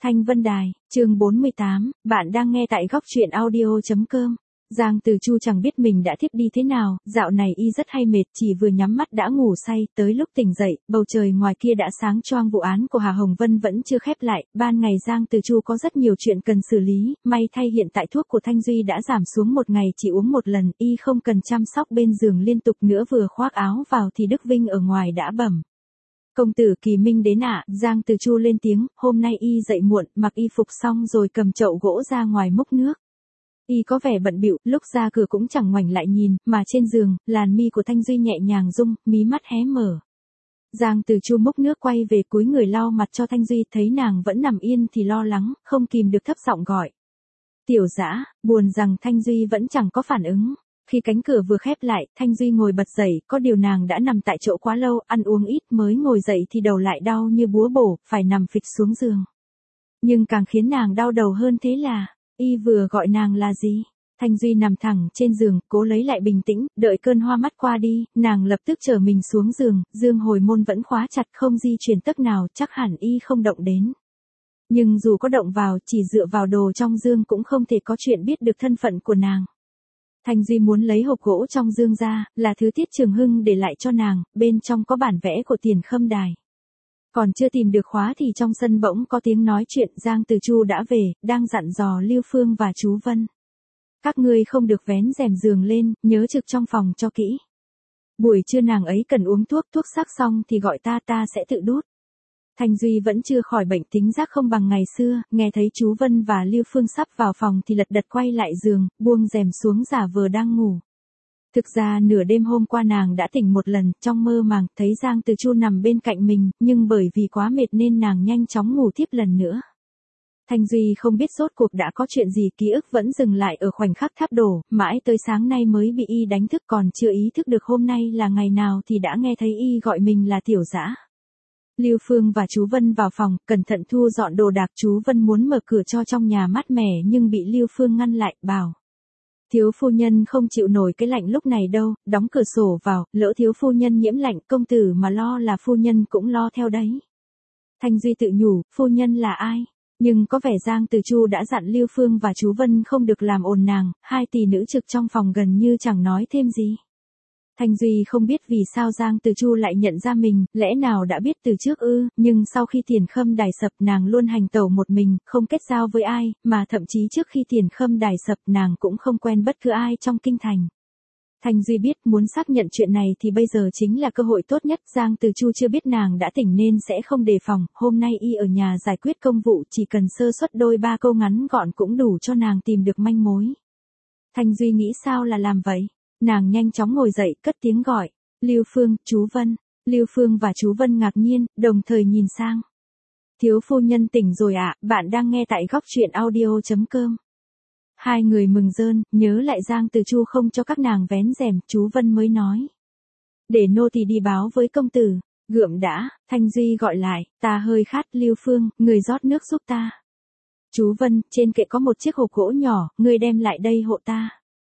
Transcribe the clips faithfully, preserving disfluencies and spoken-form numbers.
Thanh Vân Đài, chương bốn mươi tám, bạn đang nghe tại góc truyện audio chấm com. Giang Từ Chu chẳng biết mình đã thiếp đi thế nào, dạo này y rất hay mệt, chỉ vừa nhắm mắt đã ngủ say, tới lúc tỉnh dậy, bầu trời ngoài kia đã sáng choang, vụ án của Hà Hồng Vân vẫn chưa khép lại, ban ngày Giang Từ Chu có rất nhiều chuyện cần xử lý, may thay hiện tại thuốc của Thanh Duy đã giảm xuống một ngày chỉ uống một lần, y không cần chăm sóc bên giường liên tục nữa, vừa khoác áo vào thì Đức Vinh ở ngoài đã bẩm. Công tử Kỳ Minh đến ạ, à? Giang Từ Chu lên tiếng, hôm nay y dậy muộn, mặc y phục xong rồi cầm chậu gỗ ra ngoài múc nước. Y có vẻ bận bịu, lúc ra cửa cũng chẳng ngoảnh lại nhìn, mà trên giường, làn mi của Thanh Duy nhẹ nhàng rung, mí mắt hé mở. Giang Từ Chu múc nước quay về cúi người lau mặt cho Thanh Duy, thấy nàng vẫn nằm yên thì lo lắng, không kìm được thấp giọng gọi. Tiểu Dã, buồn rằng Thanh Duy vẫn chẳng có phản ứng. Khi cánh cửa vừa khép lại, Thanh Duy ngồi bật dậy, có điều nàng đã nằm tại chỗ quá lâu, ăn uống ít mới ngồi dậy thì đầu lại đau như búa bổ, phải nằm phịch xuống giường. Nhưng càng khiến nàng đau đầu hơn thế là, y vừa gọi nàng là gì? Thanh Duy nằm thẳng trên giường, cố lấy lại bình tĩnh, đợi cơn hoa mắt qua đi, nàng lập tức trở mình xuống giường, dương hồi môn vẫn khóa chặt không di chuyển tấc nào, chắc hẳn y không động đến. Nhưng dù có động vào, chỉ dựa vào đồ trong dương cũng không thể có chuyện biết được thân phận của nàng. Thanh Duy muốn lấy hộp gỗ trong dương ra, là thứ Tiết Trường Hưng để lại cho nàng, bên trong có bản vẽ của Tiền Khâm Đài. Còn chưa tìm được khóa thì trong sân bỗng có tiếng nói chuyện, Giang Từ Chu đã về, đang dặn dò Lưu Phương và chú Vân. Các ngươi không được vén rèm giường lên, nhớ trực trong phòng cho kỹ. Buổi trưa nàng ấy cần uống thuốc, thuốc sắc xong thì gọi ta, ta sẽ tự đút. Thanh Duy vẫn chưa khỏi bệnh tính giác không bằng ngày xưa, nghe thấy chú Vân và Lưu Phương sắp vào phòng thì lật đật quay lại giường, buông rèm xuống giả vờ đang ngủ. Thực ra nửa đêm hôm qua nàng đã tỉnh một lần, trong mơ màng, thấy Giang Từ Chu nằm bên cạnh mình, nhưng bởi vì quá mệt nên nàng nhanh chóng ngủ tiếp lần nữa. Thanh Duy không biết rốt cuộc đã có chuyện gì, ký ức vẫn dừng lại ở khoảnh khắc tháp đổ, mãi tới sáng nay mới bị y đánh thức, còn chưa ý thức được hôm nay là ngày nào thì đã nghe thấy y gọi mình là Tiểu Dã. Lưu Phương và chú Vân vào phòng, cẩn thận thu dọn đồ đạc, chú Vân muốn mở cửa cho trong nhà mát mẻ nhưng bị Lưu Phương ngăn lại, bảo. Thiếu phu nhân không chịu nổi cái lạnh lúc này đâu, đóng cửa sổ vào, lỡ thiếu phu nhân nhiễm lạnh, công tử mà lo là phu nhân cũng lo theo đấy. Thanh Duy tự nhủ, phu nhân là ai? Nhưng có vẻ Giang Từ Chu đã dặn Lưu Phương và chú Vân không được làm ồn nàng, hai tỷ nữ trực trong phòng gần như chẳng nói thêm gì. Thanh Duy không biết vì sao Giang Từ Chu lại nhận ra mình, lẽ nào đã biết từ trước ư, nhưng sau khi Tiền Khâm Đài sập nàng luôn hành tẩu một mình, không kết giao với ai, mà thậm chí trước khi Tiền Khâm Đài sập nàng cũng không quen bất cứ ai trong kinh thành. Thanh Duy biết muốn xác nhận chuyện này thì bây giờ chính là cơ hội tốt nhất, Giang Từ Chu chưa biết nàng đã tỉnh nên sẽ không đề phòng, hôm nay y ở nhà giải quyết công vụ, chỉ cần sơ suất đôi ba câu ngắn gọn cũng đủ cho nàng tìm được manh mối. Thanh Duy nghĩ sao là làm vậy? Nàng nhanh chóng ngồi dậy, cất tiếng gọi, Lưu Phương, chú Vân. Lưu Phương và chú Vân ngạc nhiên, đồng thời nhìn sang. Thiếu phu nhân tỉnh rồi ạ, à, bạn đang nghe tại góc truyện audio chấm com. Hai người mừng rơn, nhớ lại Giang Từ Chu không cho các nàng vén rèm, chú Vân mới nói. Để nô tỳ đi báo với công tử, gượm đã, Thanh Duy gọi lại, ta hơi khát, Lưu Phương, người rót nước giúp ta. Chú Vân, trên kệ có một chiếc hộp gỗ nhỏ, người đem lại đây hộ ta.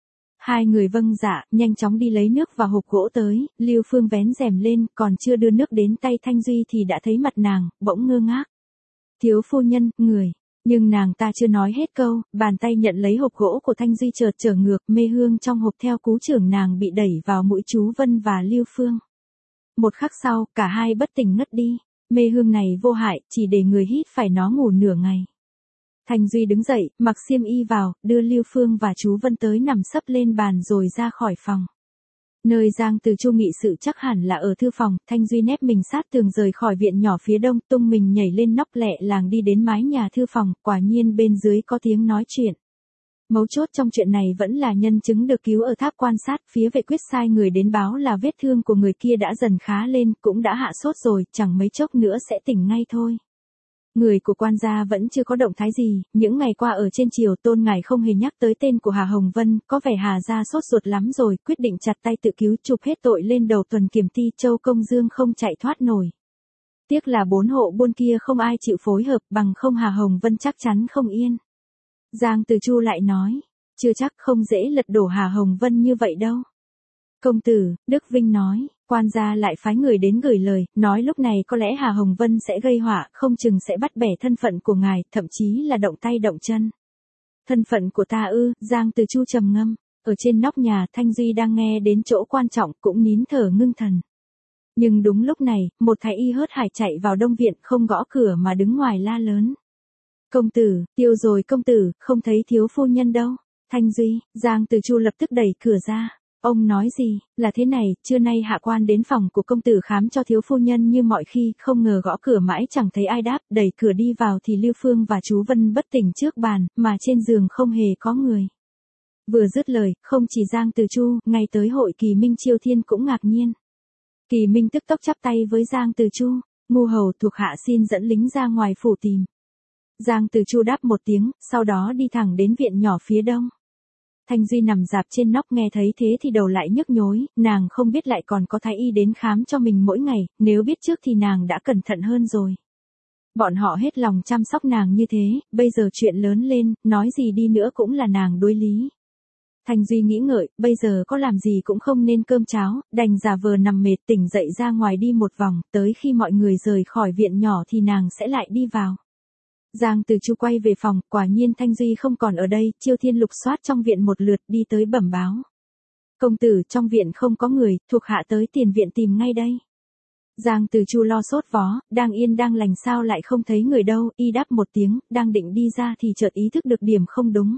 Hai người vâng dạ, nhanh chóng đi lấy nước và hộp gỗ tới, Lưu Phương vén rèm lên, còn chưa đưa nước đến tay Thanh Duy thì đã thấy mặt nàng, bỗng ngơ ngác. Thiếu phu nhân, người, nhưng nàng ta chưa nói hết câu, bàn tay nhận lấy hộp gỗ của Thanh Duy chợt trở ngược, mê hương trong hộp theo cú chưởng nàng bị đẩy vào mũi chú Vân và Lưu Phương. Một khắc sau, cả hai bất tỉnh ngất đi, mê hương này vô hại, chỉ để người hít phải nó ngủ nửa ngày. Thanh Duy đứng dậy, mặc xiêm y vào, đưa Lưu Phương và chú Vân tới nằm sấp lên bàn rồi ra khỏi phòng. Nơi Giang Từ Chu nghị sự chắc hẳn là ở thư phòng, Thanh Duy nép mình sát tường rời khỏi viện nhỏ phía đông, tung mình nhảy lên nóc lẹ làng đi đến mái nhà thư phòng, quả nhiên bên dưới có tiếng nói chuyện. Mấu chốt trong chuyện này vẫn là nhân chứng được cứu ở tháp quan sát, phía vệ quyết sai người đến báo là vết thương của người kia đã dần khá lên, cũng đã hạ sốt rồi, chẳng mấy chốc nữa sẽ tỉnh ngay thôi. Người của quan gia vẫn chưa có động thái gì, những ngày qua ở trên triều Tôn Ngải không hề nhắc tới tên của Hà Hồng Vân, có vẻ Hà gia sốt ruột lắm rồi, quyết định chặt tay tự cứu, chụp hết tội lên đầu Tuần Kiểm Ti, Châu Công Dương không chạy thoát nổi. Tiếc là bốn hộ buôn kia không ai chịu phối hợp, bằng không Hà Hồng Vân chắc chắn không yên. Giang Từ Chu lại nói, chưa chắc, không dễ lật đổ Hà Hồng Vân như vậy đâu. Công tử, Đức Vinh nói, Quan gia lại phái người đến gửi lời, nói lúc này có lẽ Hà Hồng Vân sẽ gây họa, không chừng sẽ bắt bẻ thân phận của ngài, thậm chí là động tay động chân. Thân phận của ta ư? Giang Từ Chu trầm ngâm. Ở trên nóc nhà, Thanh Duy đang nghe đến chỗ quan trọng, cũng nín thở ngưng thần. Nhưng đúng lúc này, một thái y hớt hải chạy vào đông viện, không gõ cửa mà đứng ngoài la lớn. Công tử, tiêu rồi công tử, không thấy thiếu phu nhân đâu. Thanh Duy, Giang Từ Chu lập tức đẩy cửa ra. Ông nói gì? Là thế này, trưa nay hạ quan đến phòng của công tử khám cho thiếu phu nhân như mọi khi, không ngờ gõ cửa mãi chẳng thấy ai đáp, đẩy cửa đi vào thì Lưu Phương và chú Vân bất tỉnh trước bàn, mà trên giường không hề có người. Vừa dứt lời, không chỉ Giang Từ Chu, ngay tới Hội Kỳ Minh Chiêu Thiên cũng ngạc nhiên. Kỳ Minh tức tốc chắp tay với Giang Từ Chu, ngu hầu thuộc hạ xin dẫn lính ra ngoài phủ tìm. Giang Từ Chu đáp một tiếng, sau đó đi thẳng đến viện nhỏ phía đông. Thanh Duy nằm dạp trên nóc nghe thấy thế thì đầu lại nhức nhối, nàng không biết lại còn có thái y đến khám cho mình mỗi ngày, nếu biết trước thì nàng đã cẩn thận hơn rồi. Bọn họ hết lòng chăm sóc nàng như thế, bây giờ chuyện lớn lên, nói gì đi nữa cũng là nàng đối lý. Thanh Duy nghĩ ngợi, bây giờ có làm gì cũng không nên cơm cháo, đành giả vờ nằm mệt tỉnh dậy ra ngoài đi một vòng, tới khi mọi người rời khỏi viện nhỏ thì nàng sẽ lại đi vào. Giang Từ Chu quay về phòng, quả nhiên Thanh Duy không còn ở đây, Chiêu Thiên lục soát trong viện một lượt đi tới bẩm báo. Công tử, trong viện không có người, thuộc hạ tới tiền viện tìm ngay đây. Giang Từ Chu lo sốt vó, đang yên đang lành sao lại không thấy người đâu, y đáp một tiếng, đang định đi ra thì chợt ý thức được điểm không đúng.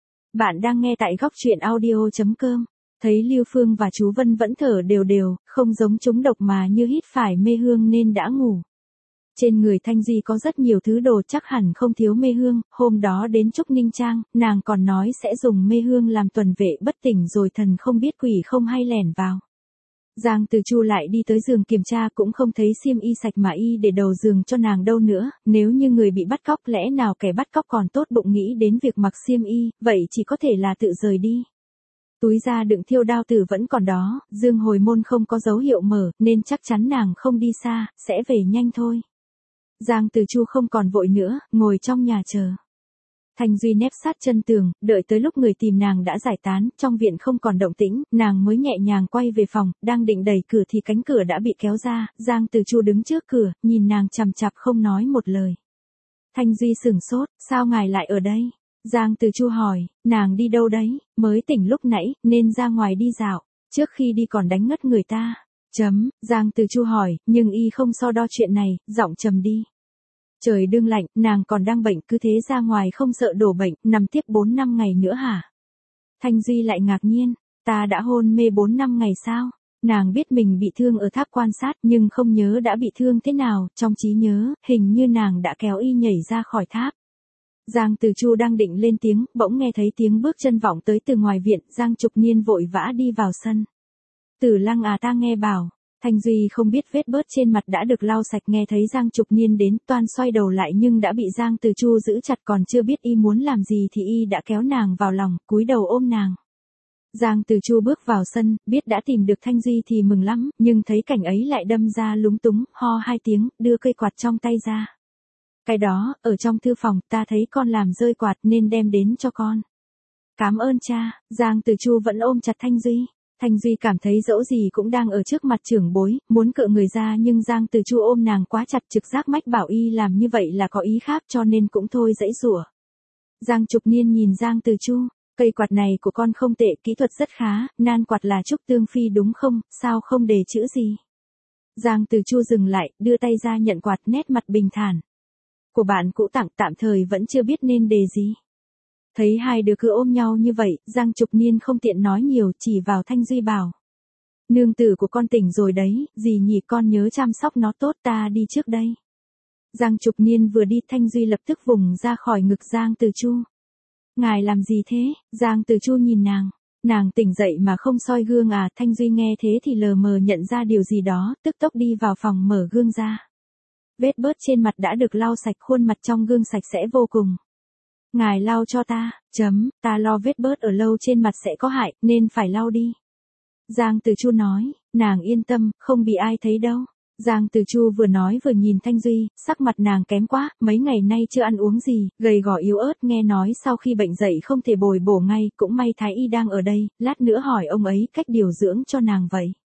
Bạn đang nghe tại góc truyện audio chấm com. Thấy Lưu Phương và chú Vân vẫn thở đều đều, không giống chúng độc mà như hít phải mê hương nên đã ngủ. Trên người Thanh Duy có rất nhiều thứ đồ chắc hẳn không thiếu mê hương, hôm đó đến Trúc Ninh Trang, nàng còn nói sẽ dùng mê hương làm tuần vệ bất tỉnh rồi thần không biết quỷ không hay lẻn vào. Giang Từ Chu lại đi tới giường kiểm tra cũng không thấy xiêm y sạch mà y để đầu giường cho nàng đâu nữa, nếu như người bị bắt cóc lẽ nào kẻ bắt cóc còn tốt bụng nghĩ đến việc mặc xiêm y, vậy chỉ có thể là tự rời đi. Túi da đựng thiêu đao tử vẫn còn đó, dương hồi môn không có dấu hiệu mở, nên chắc chắn nàng không đi xa, sẽ về nhanh thôi. Giang Từ Chu không còn vội nữa, ngồi trong nhà chờ. Thanh Duy nép sát chân tường, đợi tới lúc người tìm nàng đã giải tán, trong viện không còn động tĩnh, nàng mới nhẹ nhàng quay về phòng, đang định đẩy cửa thì cánh cửa đã bị kéo ra, Giang Từ Chu đứng trước cửa, nhìn nàng chằm chằm không nói một lời. Thanh Duy sửng sốt, sao ngài lại ở đây? Giang Từ Chu hỏi, nàng đi đâu đấy, mới tỉnh lúc nãy, nên ra ngoài đi dạo, trước khi đi còn đánh ngất người ta. Chấm, Giang Từ Chu hỏi, nhưng y không so đo chuyện này, giọng trầm đi. Trời đương lạnh, nàng còn đang bệnh cứ thế ra ngoài không sợ đổ bệnh, nằm tiếp bốn năm ngày nữa hả? Thanh Duy lại ngạc nhiên, ta đã hôn mê bốn năm ngày sao? Nàng biết mình bị thương ở tháp quan sát nhưng không nhớ đã bị thương thế nào, trong trí nhớ, hình như nàng đã kéo y nhảy ra khỏi tháp. Giang Từ Chu đang định lên tiếng, bỗng nghe thấy tiếng bước chân vọng tới từ ngoài viện, Giang Trục Niên vội vã đi vào sân. Tử Lăng à, ta nghe bảo. Thanh Duy không biết vết bớt trên mặt đã được lau sạch, nghe thấy Giang Trục Niên đến, toan xoay đầu lại nhưng đã bị Giang Từ Chu giữ chặt, còn chưa biết y muốn làm gì thì y đã kéo nàng vào lòng, cúi đầu ôm nàng. Giang Từ Chu bước vào sân, biết đã tìm được Thanh Duy thì mừng lắm, nhưng thấy cảnh ấy lại đâm ra lúng túng, ho hai tiếng, đưa cây quạt trong tay ra. Cái đó, ở trong thư phòng, ta thấy con làm rơi quạt nên đem đến cho con. Cảm ơn cha. Giang Từ Chu vẫn ôm chặt Thanh Duy. Thanh Duy cảm thấy dẫu gì cũng đang ở trước mặt trưởng bối, muốn cựa người ra nhưng Giang Từ Chu ôm nàng quá chặt, trực giác mách bảo y làm như vậy là có ý khác cho nên cũng thôi giãy giụa. Giang Trục Niên nhìn Giang Từ Chu, cây quạt này của con không tệ, kỹ thuật rất khá, nan quạt là trúc tương phi đúng không, sao không đề chữ gì? Giang Từ Chu dừng lại, đưa tay ra nhận quạt, nét mặt bình thản. Của bạn cũ tặng, tạm thời vẫn chưa biết nên đề gì. Thấy hai đứa cứ ôm nhau như vậy, Giang Trục Niên không tiện nói nhiều, chỉ vào Thanh Duy bảo. Nương tử của con tỉnh rồi đấy, dì nhỉ, con nhớ chăm sóc nó tốt, ta đi trước đây. Giang Trục Niên vừa đi, Thanh Duy lập tức vùng ra khỏi ngực Giang Từ Chu. Ngài làm gì thế? Giang Từ Chu nhìn nàng. Nàng tỉnh dậy mà không soi gương à? Thanh Duy nghe thế thì lờ mờ nhận ra điều gì đó, tức tốc đi vào phòng mở gương ra. Vết bớt trên mặt đã được lau sạch, khuôn mặt trong gương sạch sẽ vô cùng. Ngài lau cho ta, chấm, ta lo vết bớt ở lâu trên mặt sẽ có hại, nên phải lau đi. Giang Từ Chu nói, nàng yên tâm, không bị ai thấy đâu. Giang Từ Chu vừa nói vừa nhìn Thanh Duy, sắc mặt nàng kém quá, mấy ngày nay chưa ăn uống gì, gầy gò yếu ớt, nghe nói sau khi bệnh dậy không thể bồi bổ ngay, cũng may Thái Y đang ở đây, lát nữa hỏi ông ấy cách điều dưỡng cho nàng vậy.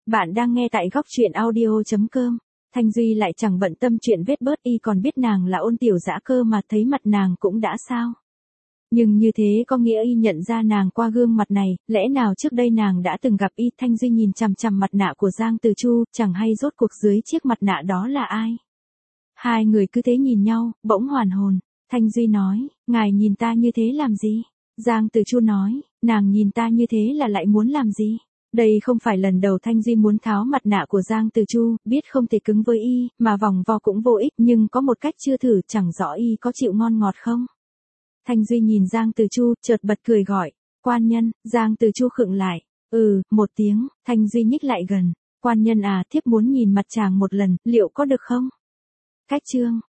Bạn đang nghe tại góc truyện audio.com. Thanh Duy lại chẳng bận tâm chuyện vết bớt, y còn biết nàng là Ôn tiểu dã cơ mà, thấy mặt nàng cũng đã sao. Nhưng như thế có nghĩa y nhận ra nàng qua gương mặt này, lẽ nào trước đây nàng đã từng gặp y. Thanh Duy nhìn chằm chằm mặt nạ của Giang Từ Chu, chẳng hay rốt cuộc dưới chiếc mặt nạ đó là ai. Hai người cứ thế nhìn nhau, bỗng hoàn hồn. Thanh Duy nói, ngài nhìn ta như thế làm gì? Giang Từ Chu nói, nàng nhìn ta như thế là lại muốn làm gì? Đây không phải lần đầu Thanh Duy muốn tháo mặt nạ của Giang Từ Chu, biết không thể cứng với y, mà vòng vo cũng vô ích, nhưng có một cách chưa thử, chẳng rõ y có chịu ngon ngọt không. Thanh Duy nhìn Giang Từ Chu, chợt bật cười gọi, quan nhân. Giang Từ Chu khựng lại, ừ, một tiếng. Thanh Duy nhích lại gần, quan nhân à, thiếp muốn nhìn mặt chàng một lần, liệu có được không? Cách chương